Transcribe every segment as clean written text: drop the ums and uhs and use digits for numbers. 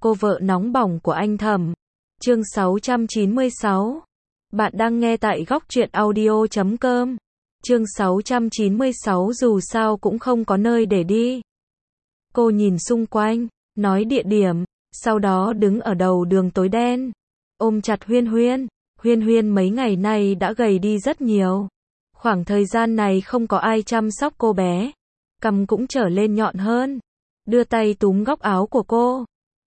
cô vợ nóng bỏng của anh Thẩm. Chương 696. Bạn đang nghe tại góc truyện audio.com. Chương 696 dù sao cũng không có nơi để đi. Cô nhìn xung quanh, nói địa điểm, sau đó đứng ở đầu đường tối đen, ôm chặt Huyên Huyên. Huyên Huyên mấy ngày nay đã gầy đi rất nhiều. Khoảng thời gian này không có ai chăm sóc cô bé, cằm cũng trở lên nhọn hơn. Đưa tay túm góc áo của cô.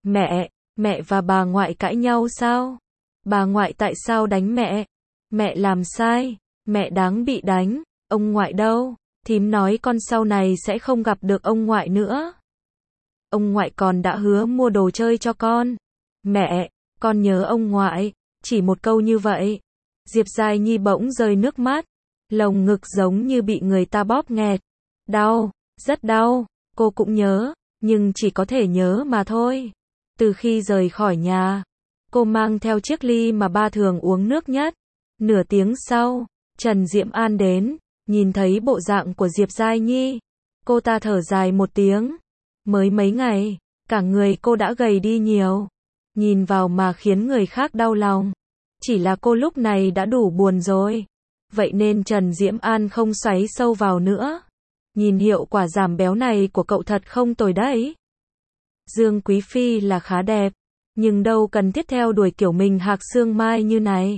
Mẹ và bà ngoại cãi nhau sao? Bà ngoại tại sao đánh mẹ? Mẹ làm sai, mẹ đáng bị đánh. Ông ngoại đâu? Thím nói con sau này sẽ không gặp được ông ngoại nữa. Ông ngoại còn đã hứa mua đồ chơi cho con. Mẹ, con nhớ ông ngoại. Chỉ một câu như vậy. Diệp Giai Nhi bỗng rơi nước mắt. Lồng ngực giống như bị người ta bóp nghẹt. Đau, rất đau. Cô cũng nhớ, nhưng chỉ có thể nhớ mà thôi. Từ khi rời khỏi nhà, cô mang theo chiếc ly mà ba thường uống nước nhất. Nửa tiếng sau, Trần Diễm An đến, nhìn thấy bộ dạng của Diệp Giai Nhi. Cô ta thở dài một tiếng. Mới mấy ngày, cả người cô đã gầy đi nhiều. Nhìn vào mà khiến người khác đau lòng. Chỉ là cô lúc này đã đủ buồn rồi. Vậy nên Trần Diễm An không xoáy sâu vào nữa. Nhìn hiệu quả giảm béo này của cậu thật không tồi đấy. Dương Quý Phi là khá đẹp, nhưng đâu cần thiết theo đuổi kiểu mình hạc xương mai như này.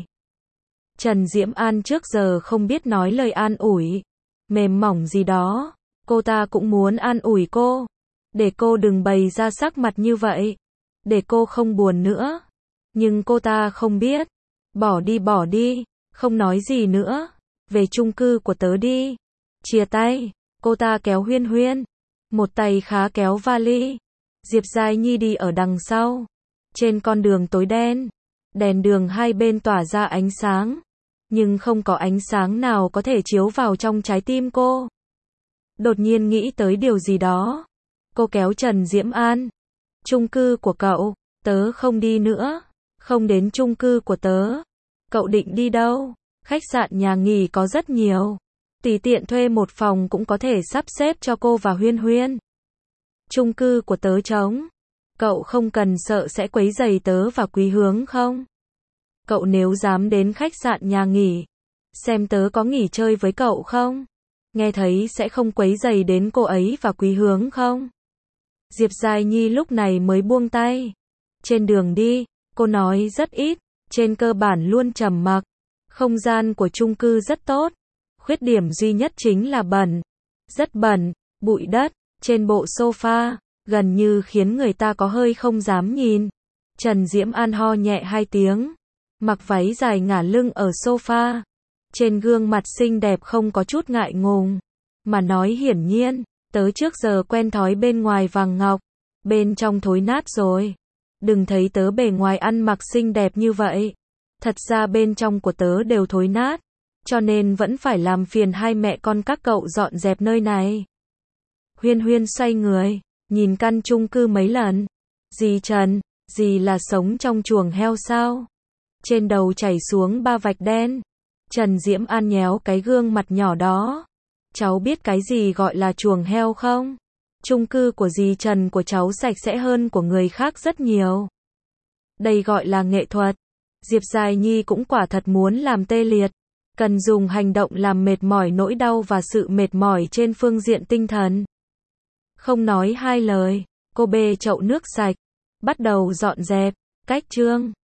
Trần Diễm An trước giờ không biết nói lời an ủi, mềm mỏng gì đó. Cô ta cũng muốn an ủi cô, để cô đừng bày ra sắc mặt như vậy, để cô không buồn nữa. Nhưng cô ta không biết. Bỏ đi, không nói gì nữa. Về chung cư của tớ đi. Chia tay, cô ta kéo Huyên Huyên, một tay khá kéo vali. Diệp Giai Nhi đi ở đằng sau. Trên con đường tối đen, đèn đường hai bên tỏa ra ánh sáng, nhưng không có ánh sáng nào có thể chiếu vào trong trái tim cô. Đột nhiên nghĩ tới điều gì đó, cô kéo Trần Diễm An. Chung cư của cậu, tớ không đi nữa. Không đến chung cư của tớ. Cậu định đi đâu? Khách sạn nhà nghỉ có rất nhiều. Tùy tiện thuê một phòng cũng có thể sắp xếp cho cô và Huyên Huyên. Chung cư của tớ trống. Cậu không cần sợ sẽ quấy rầy tớ và Quý Hướng không? Cậu nếu dám đến khách sạn nhà nghỉ, xem tớ có nghỉ chơi với cậu không? Nghe thấy sẽ không quấy rầy đến cô ấy và Quý Hướng không? Diệp Giai Nhi lúc này mới buông tay. Trên đường đi, cô nói rất ít, trên cơ bản luôn trầm mặc. Không gian của chung cư rất tốt. Khuyết điểm duy nhất chính là bẩn. Rất bẩn, bụi đất, trên bộ sofa, gần như khiến người ta có hơi không dám nhìn. Trần Diễm An ho nhẹ hai tiếng, mặc váy dài ngả lưng ở sofa. Trên gương mặt xinh đẹp không có chút ngại ngùng, mà nói hiển nhiên, tớ trước giờ quen thói bên ngoài vàng ngọc, bên trong thối nát rồi. Đừng thấy tớ bề ngoài ăn mặc xinh đẹp như vậy. Thật ra bên trong của tớ đều thối nát, cho nên vẫn phải làm phiền hai mẹ con các cậu dọn dẹp nơi này. Huyên Huyên xoay người, nhìn căn chung cư mấy lần. Dì Trần, dì là sống trong chuồng heo sao? Trên đầu chảy xuống ba vạch đen. Trần Diễm An nhéo cái gương mặt nhỏ đó. Cháu biết cái gì gọi là chuồng heo không? Chung cư của dì Trần của cháu sạch sẽ hơn của người khác rất nhiều. Đây gọi là nghệ thuật. Diệp Giai Nhi cũng quả thật muốn làm tê liệt. Cần dùng hành động làm mệt mỏi nỗi đau và sự mệt mỏi trên phương diện tinh thần. Không nói hai lời, cô bê chậu nước sạch, bắt đầu dọn dẹp. Cách chương